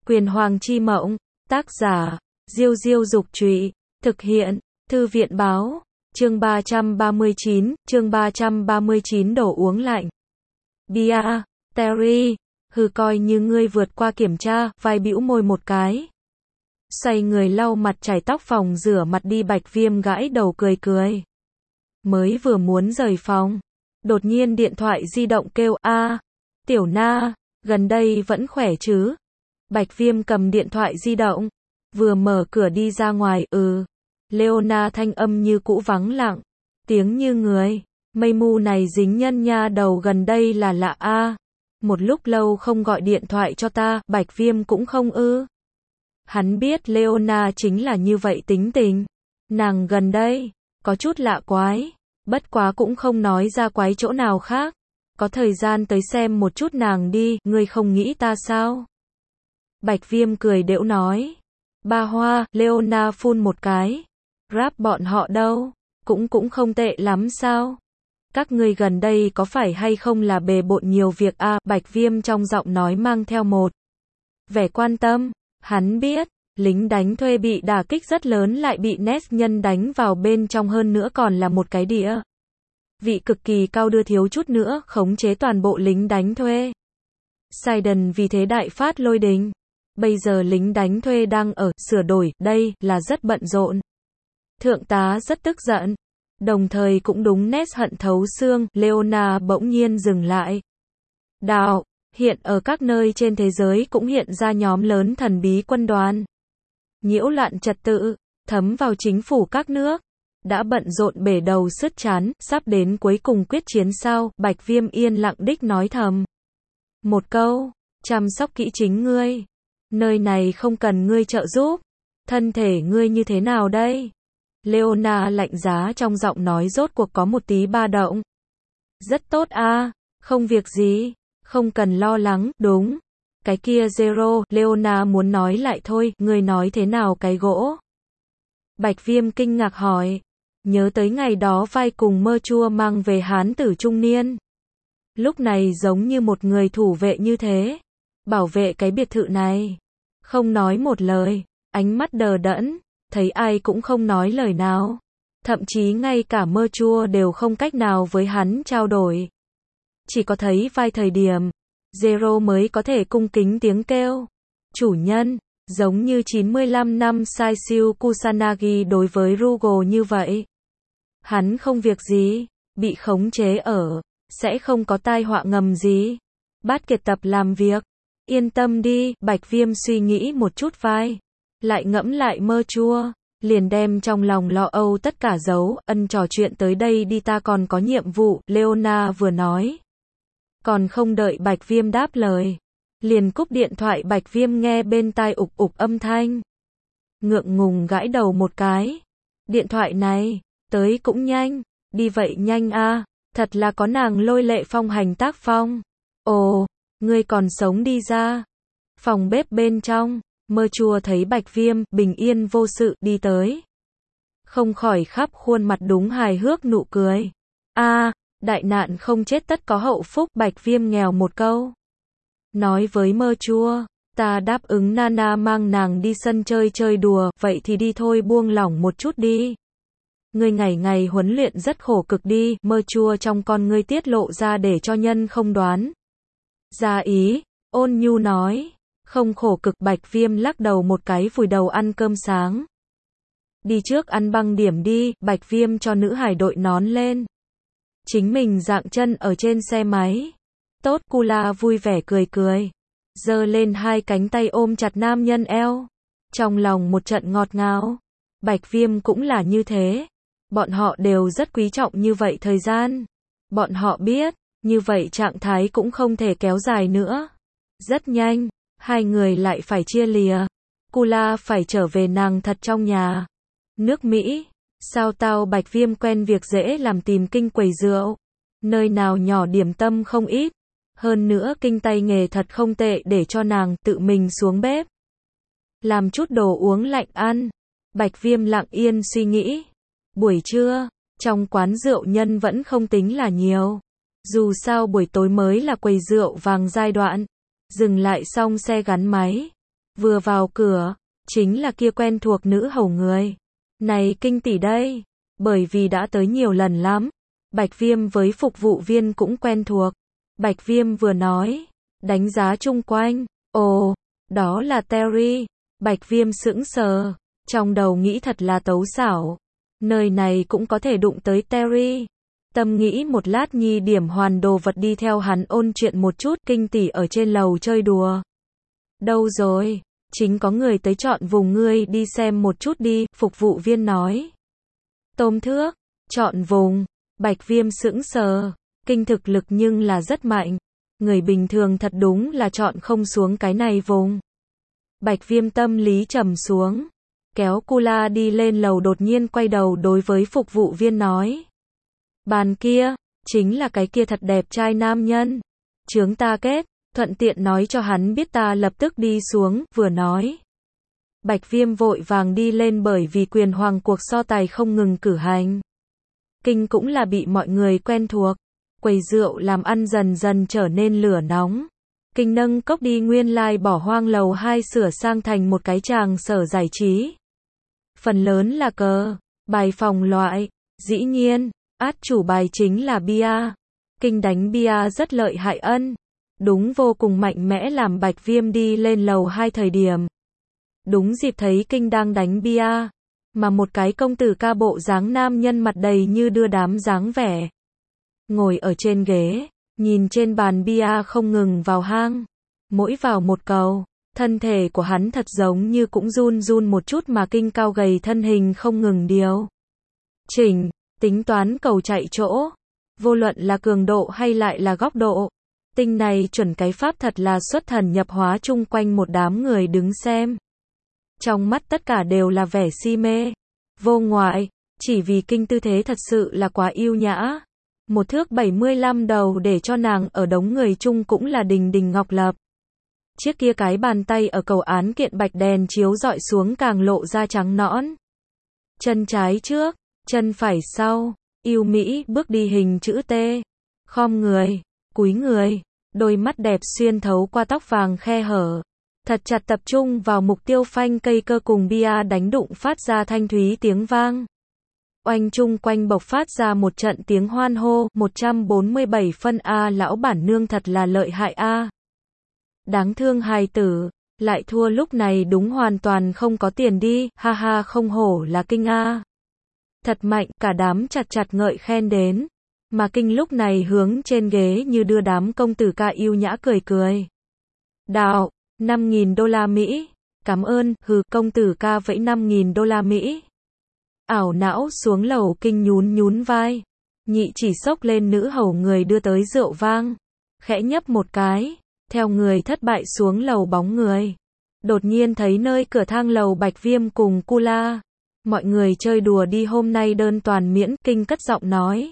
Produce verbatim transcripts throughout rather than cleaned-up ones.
Quyền Hoàng chi mộng, tác giả, Diêu Diêu Dục Trụy, thực hiện, Thư viện Báo, chương ba trăm ba mươi chín, chương ba trăm ba mươi chín đồ uống lạnh. Bia, Terry, hừ coi như ngươi vượt qua kiểm tra, vai bĩu môi một cái. Xoay người lau mặt chải tóc phòng rửa mặt đi Bạch Viêm gãi đầu cười cười. Mới vừa muốn rời phòng, đột nhiên điện thoại di động kêu, a, Tiểu Na, gần đây vẫn khỏe chứ? Bạch Viêm cầm điện thoại di động, vừa mở cửa đi ra ngoài, ừ. Leona thanh âm như cũ vắng lặng, tiếng như người, mây mù này dính nhân nha đầu gần đây là lạ a. Một lúc lâu không gọi điện thoại cho ta, Bạch Viêm cũng không ư. Hắn biết Leona chính là như vậy tính tình. Nàng gần đây, có chút lạ quái, bất quá cũng không nói ra quái chỗ nào khác. Có thời gian tới xem một chút nàng đi, ngươi không nghĩ ta sao? Bạch Viêm cười đễu nói. Ba Hoa, Leona phun một cái. Rap bọn họ đâu? Cũng cũng không tệ lắm sao? Các ngươi gần đây có phải hay không là bề bộn nhiều việc a? À, Bạch Viêm trong giọng nói mang theo một vẻ quan tâm. Hắn biết, lính đánh thuê bị đả kích rất lớn lại bị Nest nhân đánh vào bên trong, hơn nữa còn là một cái địa vị cực kỳ cao, đưa thiếu chút nữa khống chế toàn bộ lính đánh thuê. Sidon vì thế đại phát lôi đình. Bây giờ lính đánh thuê đang ở sửa đổi, đây là rất bận rộn. Thượng tá rất tức giận, đồng thời cũng đúng Nest hận thấu xương. Leona bỗng nhiên dừng lại. Đạo, hiện ở các nơi trên thế giới cũng hiện ra nhóm lớn thần bí quân đoàn, nhiễu loạn trật tự, thấm vào chính phủ các nước. Đã bận rộn bể đầu sứt chán, sắp đến cuối cùng quyết chiến sao? Bạch Viêm yên lặng đích nói thầm một câu, chăm sóc kỹ chính ngươi. Nơi này không cần ngươi trợ giúp. Thân thể ngươi như thế nào đây? Leona lạnh giá trong giọng nói rốt cuộc có một tí ba động. Rất tốt a, à, không việc gì, không cần lo lắng, đúng. Cái kia Zero, Leona muốn nói lại thôi, ngươi nói thế nào cái gỗ? Bạch Viêm kinh ngạc hỏi, nhớ tới ngày đó vai cùng Mơ Chua mang về hán tử trung niên. Lúc này giống như một người thủ vệ như thế, bảo vệ cái biệt thự này. Không nói một lời, ánh mắt đờ đẫn, thấy ai cũng không nói lời nào. Thậm chí ngay cả Mơ Chua đều không cách nào với hắn trao đổi. Chỉ có thấy vai thời điểm, Zero mới có thể cung kính tiếng kêu. Chủ nhân, giống như chín mươi lăm năm Saisyu Kusanagi đối với Rugo như vậy. Hắn không việc gì, bị khống chế ở, sẽ không có tai họa ngầm gì. Bát Kiệt tập làm việc. Yên tâm đi, Bạch Viêm suy nghĩ một chút vai. Lại ngẫm lại Mơ Chua, liền đem trong lòng lo âu tất cả giấu, ân trò chuyện tới đây đi, ta còn có nhiệm vụ, Leona vừa nói. Còn không đợi Bạch Viêm đáp lời, liền cúp điện thoại. Bạch Viêm nghe bên tai ục ục âm thanh, ngượng ngùng gãi đầu một cái. Điện thoại này, tới cũng nhanh, đi vậy nhanh a, à, thật là có nàng lôi lệ phong hành tác phong. Ồ, ngươi còn sống đi ra. Phòng bếp bên trong, Mơ Chua thấy Bạch Viêm bình yên vô sự đi tới, không khỏi khắp khuôn mặt đúng hài hước nụ cười. A, à, đại nạn không chết tất có hậu phúc. Bạch Viêm nghèo một câu, nói với Mơ Chua, ta đáp ứng Nana mang nàng đi sân chơi chơi đùa, vậy thì đi thôi, buông lỏng một chút đi. Ngươi ngày ngày huấn luyện rất khổ cực đi. Mơ Chua trong con ngươi tiết lộ ra để cho nhân không đoán ra ý, ôn nhu nói, không khổ cực. Bạch Viêm lắc đầu một cái, vùi đầu ăn cơm sáng. Đi trước ăn băng điểm đi. Bạch Viêm cho nữ hải đội nón lên, chính mình dạng chân ở trên xe máy. Tốt. Kula vui vẻ cười cười, giơ lên hai cánh tay ôm chặt nam nhân eo, trong lòng một trận ngọt ngào. Bạch Viêm cũng là như thế, bọn họ đều rất quý trọng như vậy thời gian. Bọn họ biết, như vậy trạng thái cũng không thể kéo dài nữa. Rất nhanh, hai người lại phải chia lìa. Kula phải trở về nàng thật trong nhà. Nước Mỹ, sao tao? Bạch Viêm quen việc dễ làm tìm kinh quầy rượu, nơi nào nhỏ điểm tâm không ít. Hơn nữa kinh tay nghề thật không tệ, để cho nàng tự mình xuống bếp làm chút đồ uống lạnh ăn. Bạch Viêm lặng yên suy nghĩ. Buổi trưa, trong quán rượu nhân vẫn không tính là nhiều. Dù sao buổi tối mới là quầy rượu vàng giai đoạn. Dừng lại xong xe gắn máy, Vừa vào cửa, chính là kia quen thuộc nữ hầu người. Này kinh tỷ đây, bởi vì đã tới nhiều lần lắm. Bạch Viêm với phục vụ viên cũng quen thuộc. Bạch Viêm vừa nói, đánh giá chung quanh, ồ, đó là Terry. Bạch Viêm sững sờ, trong đầu nghĩ thật là tấu xảo. Nơi này cũng có thể đụng tới Terry. Tâm nghĩ một lát nhi điểm hoàn đồ vật đi theo hắn ôn chuyện một chút, kinh tỷ ở trên lầu chơi đùa. Đâu rồi? Chính có người tới chọn vùng, ngươi đi xem một chút đi, phục vụ viên nói. Tôm thước, chọn vùng. Bạch Viêm sững sờ, kinh thực lực nhưng là rất mạnh. Người bình thường thật đúng là chọn không xuống cái này vùng. Bạch Viêm tâm lý trầm xuống, kéo Cula đi lên lầu, đột nhiên quay đầu đối với phục vụ viên nói. Bàn kia, chính là cái kia thật đẹp trai nam nhân. Chướng ta kết, thuận tiện nói cho hắn biết ta lập tức đi xuống, vừa nói. Bạch Viêm vội vàng đi lên, bởi vì quyền hoàng cuộc so tài không ngừng cử hành. Kinh cũng là bị mọi người quen thuộc. Quầy rượu làm ăn dần dần trở nên lửa nóng. Kinh nâng cốc đi, nguyên lai bỏ hoang lầu hai sửa sang thành một cái tràng sở giải trí. Phần lớn là cờ, bài phòng loại, dĩ nhiên, át chủ bài chính là bia. Kinh đánh bia rất lợi hại ân. Đúng vô cùng mạnh mẽ, làm Bạch Viêm đi lên lầu hai thời điểm. Đúng dịp thấy Kinh đang đánh bia. Mà một cái công tử ca bộ dáng nam nhân mặt đầy như đưa đám dáng vẻ. Ngồi ở trên ghế, nhìn trên bàn bia không ngừng vào hang. Mỗi vào một cầu, thân thể của hắn thật giống như cũng run run một chút, mà Kinh cao gầy thân hình không ngừng điều chỉnh, tính toán cầu chạy chỗ. Vô luận là cường độ hay lại là góc độ. Tinh này chuẩn cái pháp thật là xuất thần nhập hóa, chung quanh một đám người đứng xem. Trong mắt tất cả đều là vẻ si mê. Vô ngoại, chỉ vì Kinh tư thế thật sự là quá yêu nhã. Một thước bảy mươi lăm đầu để cho nàng ở đống người chung cũng là đình đình ngọc lập. Chiếc kia cái bàn tay ở cầu án kiện bạch đèn chiếu dọi xuống càng lộ ra trắng nõn. Chân trái trước, chân phải sau, yêu mỹ bước đi hình chữ T. Khom người, cúi người, đôi mắt đẹp xuyên thấu qua tóc vàng khe hở. Thật chặt tập trung vào mục tiêu, phanh cây cơ cùng bia đánh đụng phát ra thanh thúy tiếng vang. Oanh, chung quanh bộc phát ra một trận tiếng hoan hô. Một trăm bốn mươi bảy phân A, lão bản nương thật là lợi hại A. Đáng thương hài tử, lại thua lúc này đúng hoàn toàn không có tiền đi, ha ha, không hổ là Kinh A. Thật mạnh, cả đám chặt chặt ngợi khen đến. Mà Kinh lúc này hướng trên ghế như đưa đám công tử ca yêu nhã cười cười. Đạo, năm nghìn đô la Mỹ. Cảm ơn, hừ, công tử ca vẫy năm nghìn đô la Mỹ. Ảo não xuống lầu, Kinh nhún nhún vai. Nhị chỉ xốc lên nữ hầu người đưa tới rượu vang. Khẽ nhấp một cái, theo người thất bại xuống lầu bóng người. Đột nhiên thấy nơi cửa thang lầu Bạch Viêm cùng Cula. Mọi người chơi đùa đi, hôm nay đơn toàn miễn, Kinh cất giọng nói.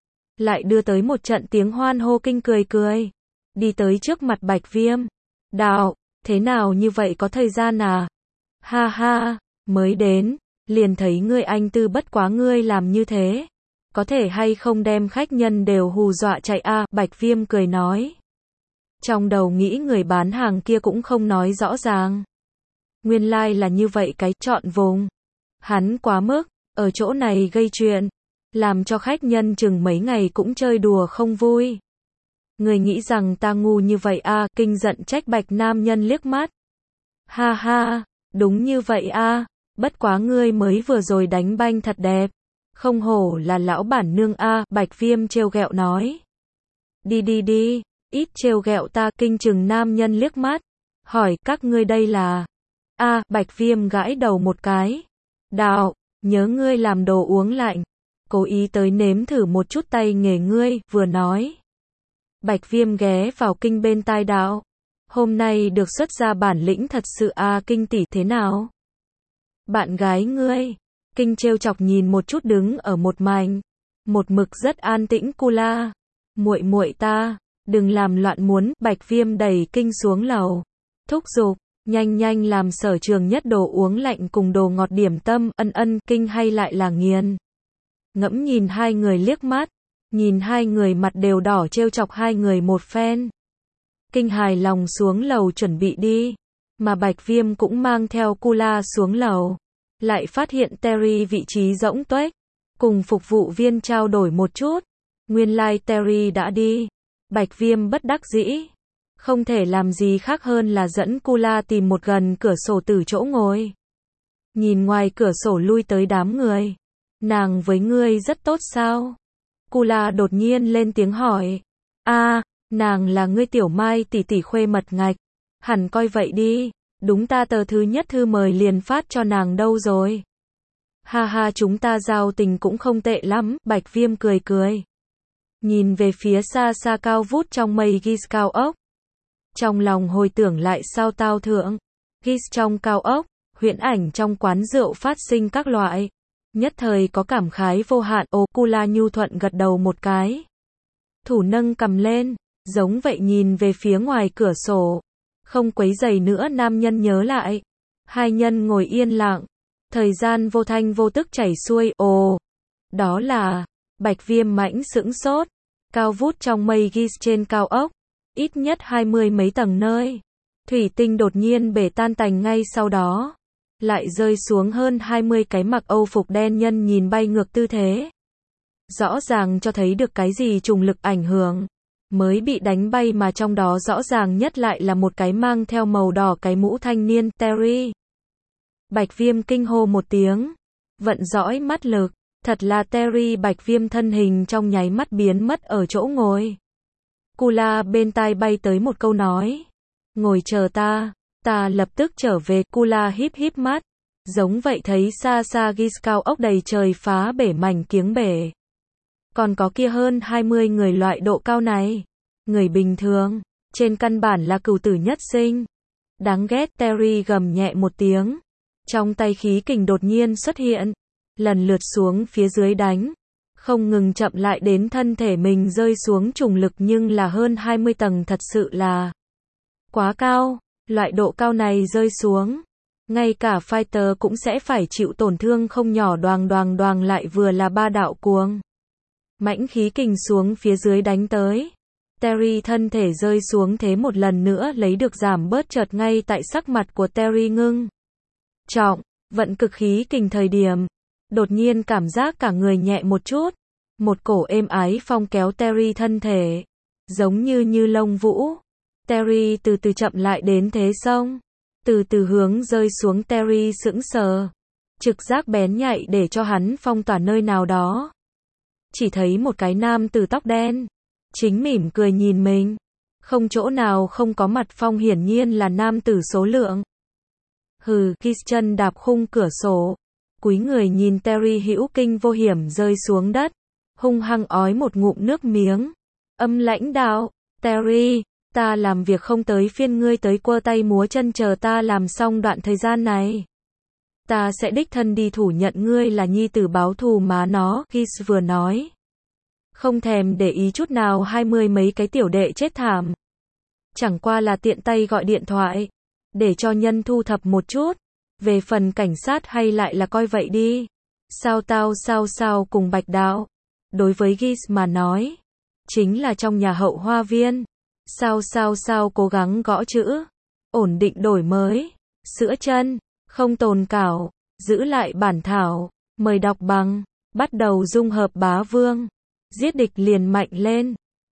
Lại đưa tới một trận tiếng hoan hô. Kinh cười cười. Đi tới trước mặt Bạch Viêm. Đạo, thế nào như vậy, có thời gian à? Ha ha, mới đến, liền thấy ngươi anh tư, bất quá ngươi làm như thế. Có thể hay không đem khách nhân đều hù dọa chạy a? Bạch Viêm cười nói. Trong đầu nghĩ người bán hàng kia cũng không nói rõ ràng. Nguyên lai like là như vậy, cái chọn vùng. Hắn quá mức, ở chỗ này gây chuyện. Làm cho khách nhân chừng mấy ngày cũng chơi đùa không vui. Người nghĩ rằng ta ngu như vậy a? Kinh giận trách Bạch nam nhân liếc mắt. Ha ha, đúng như vậy a, bất quá ngươi mới vừa rồi đánh banh thật đẹp. Không hổ là lão bản nương a, Bạch Viêm trêu ghẹo nói. Đi đi đi, ít trêu ghẹo ta. Kinh chừng nam nhân liếc mắt. Hỏi, các ngươi đây là? A, Bạch Viêm gãi đầu một cái. Đạo, nhớ ngươi làm đồ uống lạnh. Cố ý tới nếm thử một chút tay nghề ngươi, vừa nói. Bạch Viêm ghé vào Kinh bên tai đạo. Hôm nay được xuất ra bản lĩnh thật sự a, Kinh tỷ thế nào? Bạn gái ngươi. Kinh trêu chọc nhìn một chút đứng ở một mảnh. Một mực rất an tĩnh Cula. Muội muội ta, đừng làm loạn muốn. Bạch Viêm đẩy Kinh xuống lầu. Thúc giục, nhanh nhanh làm sở trường nhất đồ uống lạnh cùng đồ ngọt điểm tâm. Ân ân, Kinh hay lại là nghiền. Ngẫm nhìn hai người liếc mắt. Nhìn hai người mặt đều đỏ, trêu chọc hai người một phen. Kinh hài lòng xuống lầu chuẩn bị đi. mà Bạch Viêm cũng mang theo Kula xuống lầu. Lại phát hiện Terry vị trí rỗng tuếch. Cùng phục vụ viên trao đổi một chút. Nguyên lai like Terry đã đi. Bạch Viêm bất đắc dĩ. Không thể làm gì khác hơn là dẫn Kula tìm một gần cửa sổ từ chỗ ngồi. Nhìn ngoài cửa sổ lui tới đám người. Nàng với ngươi rất tốt sao? Kula đột nhiên lên tiếng hỏi. A, nàng là ngươi tiểu Mai tỷ tỷ khuê mật ngạch. Hẳn coi vậy đi. Đúng ta tờ thứ nhất thư mời liền phát cho nàng đâu rồi. Ha ha, chúng ta giao tình cũng không tệ lắm. Bạch Viêm cười cười. Nhìn về phía xa xa cao vút trong mây Gis cao ốc. Trong lòng hồi tưởng lại sao tao thượng. Gis trong cao ốc, huyễn ảnh trong quán rượu phát sinh các loại. Nhất thời có cảm khái vô hạn. Ô, Kula nhu thuận gật đầu một cái. Thủ nâng cầm lên, giống vậy nhìn về phía ngoài cửa sổ. Không quấy rầy nữa nam nhân nhớ lại. Hai nhân ngồi yên lặng. Thời gian vô thanh vô tức chảy xuôi. Ồ, đó là... Bạch Viêm mãnh sững sốt. Cao vút trong mây Gis trên cao ốc. Ít nhất hai mươi mấy tầng nơi. Thủy tinh đột nhiên bể tan tành ngay sau đó. Lại rơi xuống hơn hai mươi cái mặc Âu phục đen nhân nhìn bay ngược tư thế. Rõ ràng cho thấy được cái gì trùng lực ảnh hưởng. Mới bị đánh bay mà trong đó rõ ràng nhất lại là một cái mang theo màu đỏ cái mũ thanh niên Terry. Bạch Viêm kinh hô một tiếng. Vận dõi mắt lực. Thật là Terry. Bạch Viêm thân hình trong nháy mắt biến mất ở chỗ ngồi. Kula bên tai bay tới một câu nói. Ngồi chờ ta. Ta lập tức trở về. Kula híp híp mắt. Giống vậy thấy xa xa Gis cao ốc đầy trời phá bể mảnh kiếng bể. Còn có kia hơn hai mươi người loại độ cao này. Người bình thường. Trên căn bản là cửu tử nhất sinh. Đáng ghét. Terry gầm nhẹ một tiếng. Trong tay khí kình đột nhiên xuất hiện. Lần lượt xuống phía dưới đánh. Không ngừng chậm lại đến thân thể mình rơi xuống trùng lực nhưng là hơn hai mươi tầng thật sự là quá cao. Loại độ cao này rơi xuống. Ngay cả fighter cũng sẽ phải chịu tổn thương không nhỏ. Đoàng đoàng đoàng lại vừa là ba đạo cuồng. Mãnh khí kình xuống phía dưới đánh tới. Terry thân thể rơi xuống thế một lần nữa lấy được giảm bớt chợt ngay tại sắc mặt của Terry ngưng. Trọng, vận cực khí kình thời điểm. Đột nhiên cảm giác cả người nhẹ một chút. Một cổ êm ái phong kéo Terry thân thể. Giống như như lông vũ. Terry từ từ chậm lại đến thế xong. Từ từ hướng rơi xuống. Terry sững sờ. Trực giác bén nhạy để cho hắn phong tỏa nơi nào đó. Chỉ thấy một cái nam tử tóc đen. Chính mỉm cười nhìn mình. Không chỗ nào không có mặt phong, hiển nhiên là nam tử số lượng. Hừ, Gis chân đạp khung cửa sổ. Cúi người nhìn Terry hữu kinh vô hiểm rơi xuống đất. Hung hăng ói một ngụm nước miếng. Âm lãnh đạo. Terry, ta làm việc không tới phiên ngươi tới quơ tay múa chân chờ ta làm xong đoạn thời gian này. Ta sẽ đích thân đi thủ nhận ngươi là nhi tử báo thù má nó. Gis vừa nói. Không thèm để ý chút nào hai mươi mấy cái tiểu đệ chết thảm. Chẳng qua là tiện tay gọi điện thoại. Để cho nhân thu thập một chút. Về phần cảnh sát hay lại là coi vậy đi. Sao tao sao sao cùng Bạch Đạo. Đối với Gis mà nói. Chính là trong nhà hậu hoa viên. Sao sao sao cố gắng gõ chữ. Ổn định đổi mới. Sữa chân. Không tồn cảo. Giữ lại bản thảo. Mời đọc bằng. Bắt đầu dung hợp bá vương. Giết địch liền mạnh lên.